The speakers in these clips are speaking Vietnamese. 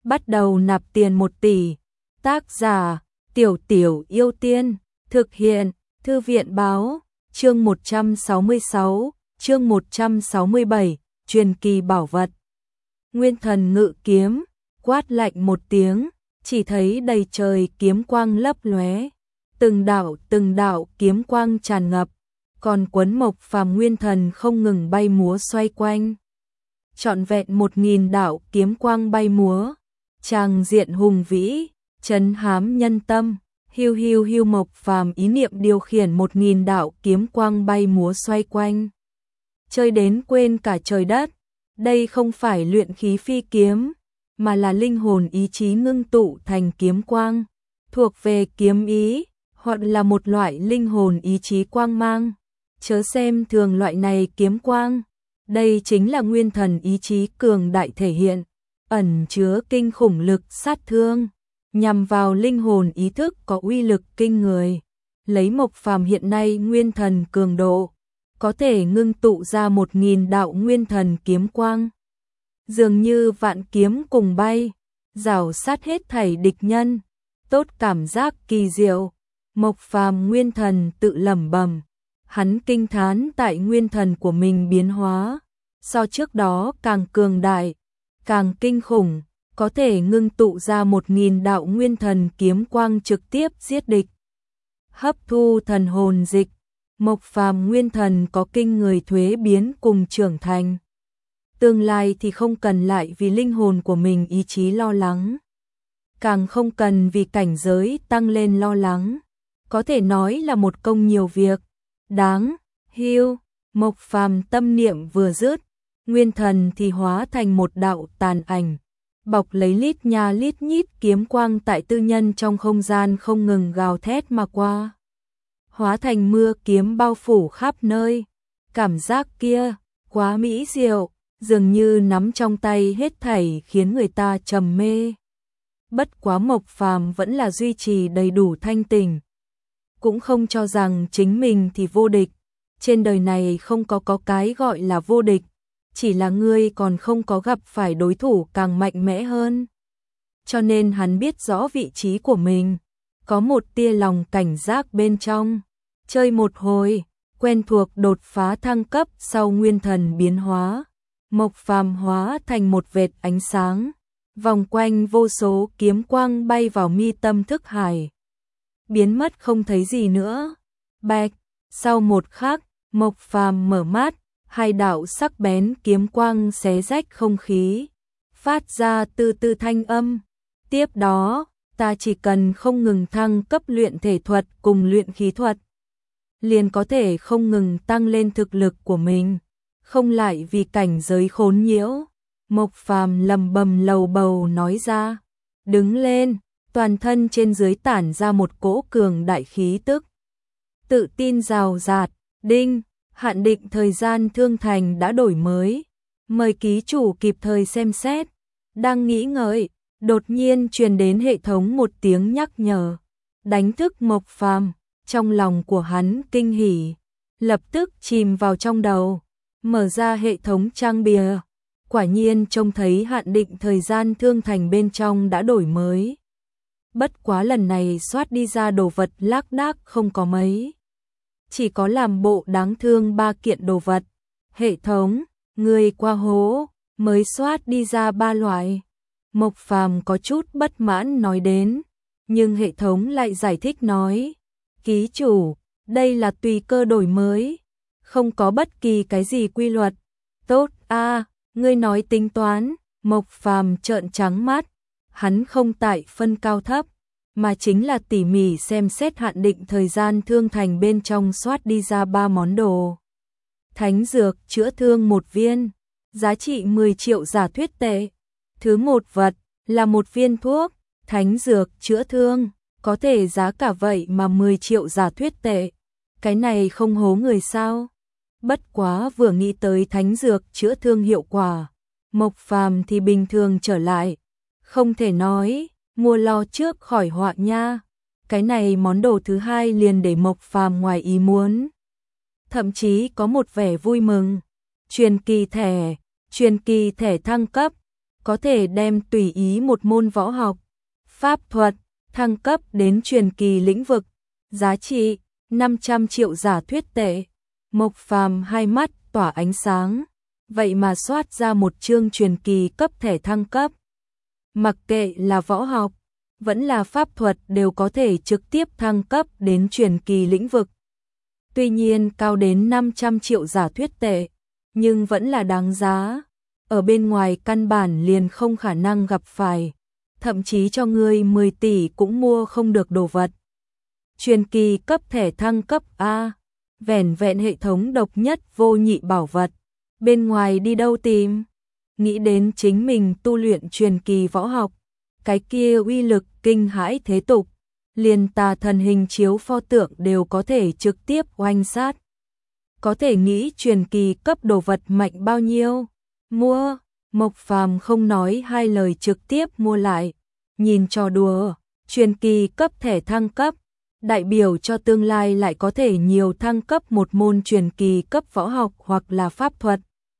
bắt đầu nạp tiền 1 tỷ. Tác giả: Tiểu Tiểu Yêu Tiên. Thực hiện: Thư viện báo. Chương 166, chương 167, truyền kỳ bảo vật. Nguyên thần ngự kiếm, quát lạnh một tiếng, chỉ thấy đầy trời kiếm quang lấp lóe, từng đạo kiếm quang tràn ngập, còn quấn Mộc Phàm nguyên thần không ngừng bay múa xoay quanh. Trọn vẹn 1000 đạo kiếm quang bay múa, tràng diện hùng vĩ, trấn hám nhân tâm. Hiu hiu hiu, Mộc Phàm ý niệm điều khiển 1000 đạo kiếm quang bay múa xoay quanh. Chơi đến quên cả trời đất, đây không phải luyện khí phi kiếm, mà là linh hồn ý chí ngưng tụ thành kiếm quang, thuộc về kiếm ý, hoặc là một loại linh hồn ý chí quang mang. Chớ xem thường loại này kiếm quang, đây chính là nguyên thần ý chí cường đại thể hiện, ẩn chứa kinh khủng lực sát thương, nhằm vào linh hồn ý thức có uy lực kinh người. Lấy Mộc Phàm hiện nay nguyên thần cường độ, có thể ngưng tụ ra 1000 đạo nguyên thần kiếm quang. Dường như vạn kiếm cùng bay, rào sát hết thảy địch nhân, tốt cảm giác kỳ diệu. Mộc Phàm nguyên thần tự lẩm bẩm, hắn kinh thán tại nguyên thần của mình biến hóa, so trước đó càng cường đại, càng kinh khủng, có thể ngưng tụ ra 1000 đạo nguyên thần kiếm quang trực tiếp giết địch. Hấp thu thần hồn dịch, Mộc Phàm nguyên thần có kinh người thuế biến cùng trưởng thành. Tương lai thì không cần lại vì linh hồn của mình ý chí lo lắng, càng không cần vì cảnh giới tăng lên lo lắng, có thể nói là một công nhiều việc. Đáng hiu, Mộc Phàm tâm niệm vừa dứt, nguyên thần thì hóa thành một đạo tàn ảnh, bọc lấy lít nha lít nhít kiếm quang tại tư nhân trong không gian không ngừng gào thét mà qua. Hóa thành mưa kiếm bao phủ khắp nơi, cảm giác kia quá mỹ diệu, dường như nắm trong tay hết thảy khiến người ta trầm mê. Bất quá Mộc Phàm vẫn là duy trì đầy đủ thanh tỉnh, cũng không cho rằng chính mình thì vô địch. Trên đời này không có cái gọi là vô địch, chỉ là ngươi còn không có gặp phải đối thủ càng mạnh mẽ hơn. Cho nên hắn biết rõ vị trí của mình, có một tia lòng cảnh giác bên trong. Chơi một hồi, quen thuộc đột phá thăng cấp sau nguyên thần biến hóa. Mộc Phàm hóa thành một vệt ánh sáng, vòng quanh vô số kiếm quang bay vào mi tâm thức hải, biến mất không thấy gì nữa. Bạch, sau một khắc, Mộc Phàm mở mắt, hai đạo sắc bén kiếm quang xé rách không khí, phát ra từ từ thanh âm. Tiếp đó, ta chỉ cần không ngừng thăng cấp luyện thể thuật cùng luyện khí thuật, liền có thể không ngừng tăng lên thực lực của mình, không lại vì cảnh giới khốn nhiễu. Mộc Phàm lầm bầm lầu bầu nói ra, đứng lên, toàn thân trên dưới tản ra một cỗ cường đại khí tức, tự tin rào rạt. Đinh, hạn định thời gian thương thành đã đổi mới, mời ký chủ kịp thời xem xét. Đang nghĩ ngợi, đột nhiên truyền đến hệ thống một tiếng nhắc nhở, đánh thức Mộc Phàm. Trong lòng của hắn kinh hỉ, lập tức chìm vào trong đầu, mở ra hệ thống trang bìa, quả nhiên trông thấy hạn định thời gian thương thành bên trong đã đổi mới. Bất quá lần này soát đi ra đồ vật lác đác không có mấy, chỉ có làm bộ đáng thương 3 kiện đồ vật. Hệ thống, người qua hố, mới soát đi ra 3 loại. Mộc Phàm có chút bất mãn nói đến, nhưng hệ thống lại giải thích nói, ký chủ, đây là tùy cơ đổi mới, không có bất kỳ cái gì quy luật. Tốt a, ngươi nói tính toán. Mộc Phàm trợn trắng mắt, hắn không tại phân cao thấp, mà chính là tỉ mỉ xem xét hạn định thời gian thương thành bên trong soát đi ra 3 món đồ. Thánh dược chữa thương 1 viên, giá trị 10 triệu giả thuyết tệ. Thứ một vật là 1 viên thuốc, thánh dược chữa thương, có thể giá cả vậy mà 10 triệu giả thuyết tệ. Cái này không hố người sao? Bất quá vừa nghĩ tới thánh dược chữa thương hiệu quả, Mộc Phàm thì bình thường trở lại. Không thể nói, mua lo trước khỏi họa nha. Cái này món đồ thứ hai liền để Mộc Phàm ngoài ý muốn. Thậm chí có một vẻ vui mừng. Truyền kỳ thẻ thăng cấp. có thể đem tùy ý một môn võ học, pháp thuật, thăng cấp đến truyền kỳ lĩnh vực, giá trị 500 triệu giả thuyết tệ. Mộc Phàm hai mắt tỏa ánh sáng, vậy mà soát ra một chương truyền kỳ cấp thẻ thăng cấp. Mặc kệ là võ học, vẫn là pháp thuật đều có thể trực tiếp thăng cấp đến truyền kỳ lĩnh vực. Tuy nhiên cao đến 500 triệu giả thuyết tệ, nhưng vẫn là đáng giá. Ở bên ngoài căn bản liền không khả năng gặp phải, thậm chí cho ngươi 10 tỷ cũng mua không được đồ vật. Truyền kỳ cấp thẻ thăng cấp A, vẻn vẹn hệ thống độc nhất vô nhị bảo vật, bên ngoài đi đâu tìm? Nghĩ đến chính mình tu luyện truyền kỳ võ học, cái kia uy lực kinh hãi thế tục, liền tà thần hình chiếu pho tượng đều có thể trực tiếp oanh sát. Có thể nghĩ truyền kỳ cấp đồ vật mạnh bao nhiêu? Mua, Mộc Phàm không nói hai lời trực tiếp mua lại. Nhìn trò đùa, truyền kỳ cấp thẻ thăng cấp, đại biểu cho tương lai lại có thể nhiều thăng cấp một môn truyền kỳ cấp võ học hoặc là pháp thuật.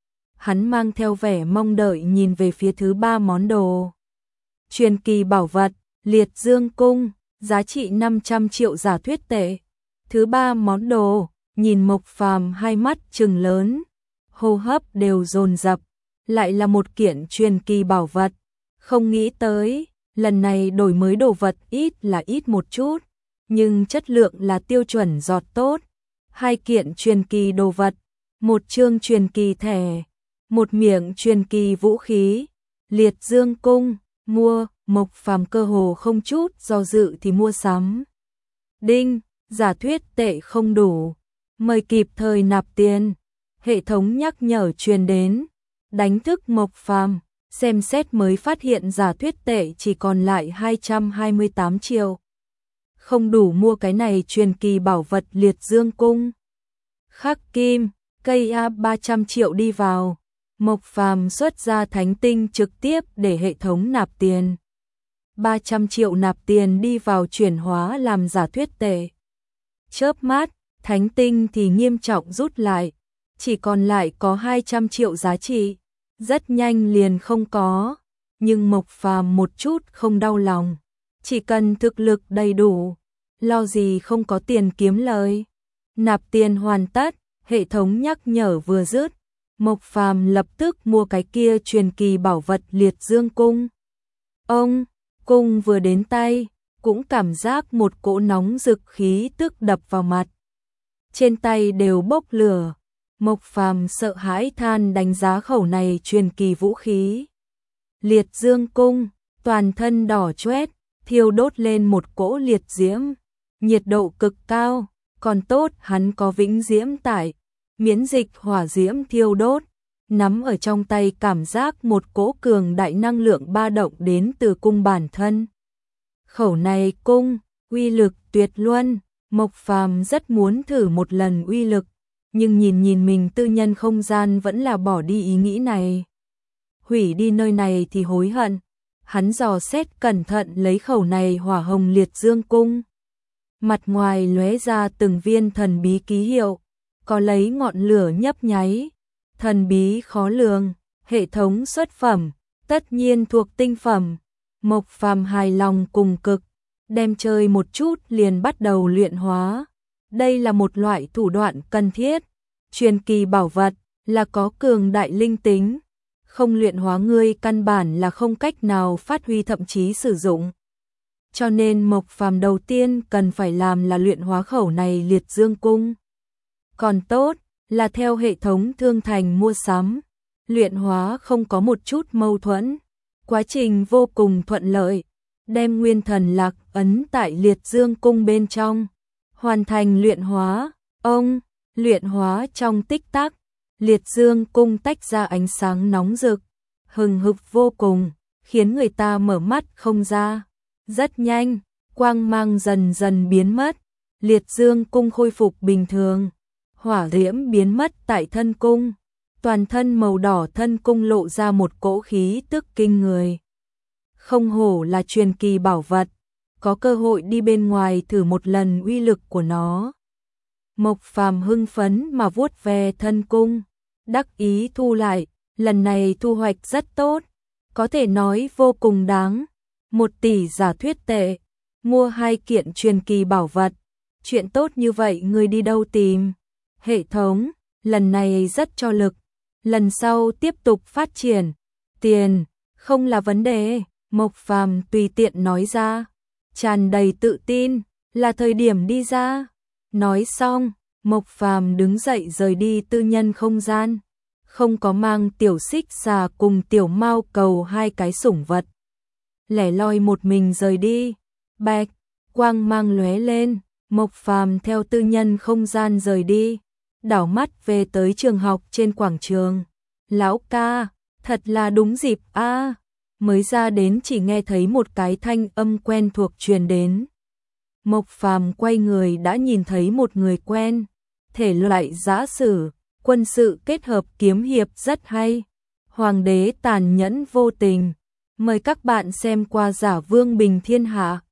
Hắn mang theo vẻ mong đợi nhìn về phía thứ ba món đồ. Truyền kỳ bảo vật, Liệt Dương Cung, giá trị 500 triệu giả thuyết tệ. Thứ ba món đồ, nhìn Mộc Phàm hai mắt trừng lớn, hô hấp đều dồn dập, lại là một kiện truyền kỳ bảo vật. Không nghĩ tới, lần này đổi mới đồ vật ít là ít một chút, nhưng chất lượng là tiêu chuẩn giọt tốt. Hai kiện truyền kỳ đồ vật, một chương truyền kỳ thẻ, một miệng truyền kỳ vũ khí, Liệt Dương Cung, mua. Mộc Phàm cơ hồ không chút do dự thì mua sắm. Đinh, giả thuyết tệ không đủ, mời kịp thời nạp tiền. Hệ thống nhắc nhở truyền đến, đánh thức Mộc Phàm, xem xét mới phát hiện giả thuyết tệ chỉ còn lại 228 triệu. Không đủ mua cái này truyền kỳ bảo vật Liệt Dương Cung. Khắc kim, cây A 300 triệu đi vào. Mộc Phàm xuất ra thánh tinh trực tiếp để hệ thống nạp tiền. 300 triệu nạp tiền đi vào chuyển hóa làm giả thuyết tệ. Chớp mắt, thánh tinh thì nghiêm trọng rút lại, chỉ còn lại có 200 triệu giá trị, rất nhanh liền không có, nhưng Mộc Phàm một chút không đau lòng, chỉ cần thực lực đầy đủ, lo gì không có tiền kiếm lời. Nạp tiền hoàn tất, hệ thống nhắc nhở vừa dứt, Mộc Phàm lập tức mua cái kia truyền kỳ bảo vật Liệt Dương Cung. Ông cung vừa đến tay, cũng cảm giác một cỗ nóng rực khí tức đập vào mặt. Trên tay đều bốc lửa, Mộc Phàm sợ hãi than đánh giá khẩu này truyền kỳ vũ khí. Liệt Dương Cung, toàn thân đỏ chóét, thiêu đốt lên một cỗ liệt diễm, nhiệt độ cực cao, còn tốt hắn có vĩnh diễm tải, miễn dịch hỏa diễm thiêu đốt. Nắm ở trong tay cảm giác một cỗ cường đại năng lượng ba động đến từ cung bản thân. Khẩu này cung, uy lực tuyệt luân, Mộc Phàm rất muốn thử một lần uy lực, nhưng nhìn mình tư nhân không gian vẫn là bỏ đi ý nghĩ này. Hủy đi nơi này thì hối hận. Hắn dò xét cẩn thận lấy khẩu này hỏa hồng Liệt Dương Cung. Mặt ngoài lóe ra từng viên thần bí ký hiệu, có lấy ngọn lửa nhấp nháy. Thần bí khó lường, hệ thống xuất phẩm, tất nhiên thuộc tinh phẩm. Mộc Phàm hài lòng cùng cực, đem chơi một chút liền bắt đầu luyện hóa. Đây là một loại thủ đoạn cần thiết. Truyền kỳ bảo vật là có cường đại linh tính, không luyện hóa ngươi căn bản là không cách nào phát huy thậm chí sử dụng. Cho nên Mộc Phàm đầu tiên cần phải làm là luyện hóa khẩu này Liệt Dương Cung. Còn tốt là theo hệ thống thương thành mua sắm, luyện hóa không có một chút mâu thuẫn, quá trình vô cùng thuận lợi, đem nguyên thần lạc ấn tại Liệt Dương Cung bên trong, hoàn thành luyện hóa. Ông, luyện hóa trong tích tắc, Liệt Dương Cung tách ra ánh sáng nóng rực, hừng hực vô cùng, khiến người ta mở mắt không ra. Rất nhanh, quang mang dần dần biến mất, Liệt Dương Cung khôi phục bình thường. Hỏa diễm biến mất tại thân cung, toàn thân màu đỏ thân cung lộ ra một cỗ khí tức kinh người. Không hổ là truyền kỳ bảo vật, có cơ hội đi bên ngoài thử một lần uy lực của nó. Mộc Phàm hưng phấn mà vuốt ve thân cung, đắc ý thu lại, lần này thu hoạch rất tốt, có thể nói vô cùng đáng. 1 tỷ giả thuyết tệ, mua 2 kiện truyền kỳ bảo vật. Chuyện tốt như vậy ngươi đi đâu tìm? Hệ thống, lần này rất cho lực. Lần sau tiếp tục phát triển. Tiền, không là vấn đề. Mộc Phàm tùy tiện nói ra. Tràn đầy tự tin, là thời điểm đi ra. Nói xong, Mộc Phàm đứng dậy rời đi tư nhân không gian. Không có mang tiểu xích xà cùng tiểu mao cầu 2 cái sủng vật. Lẻ loi một mình rời đi. Bạch, quang mang lóe lên, Mộc Phàm theo tư nhân không gian rời đi. Đảo mắt về tới trường học trên quảng trường. Lão ca, thật là đúng dịp a. Mới ra đến chỉ nghe thấy một cái thanh âm quen thuộc truyền đến. Mộc Phàm quay người đã nhìn thấy một người quen. Thể loại giã sử, quân sự kết hợp kiếm hiệp rất hay. Hoàng đế tàn nhẫn vô tình. Mời các bạn xem qua Giả Vương Bình Thiên Hạ.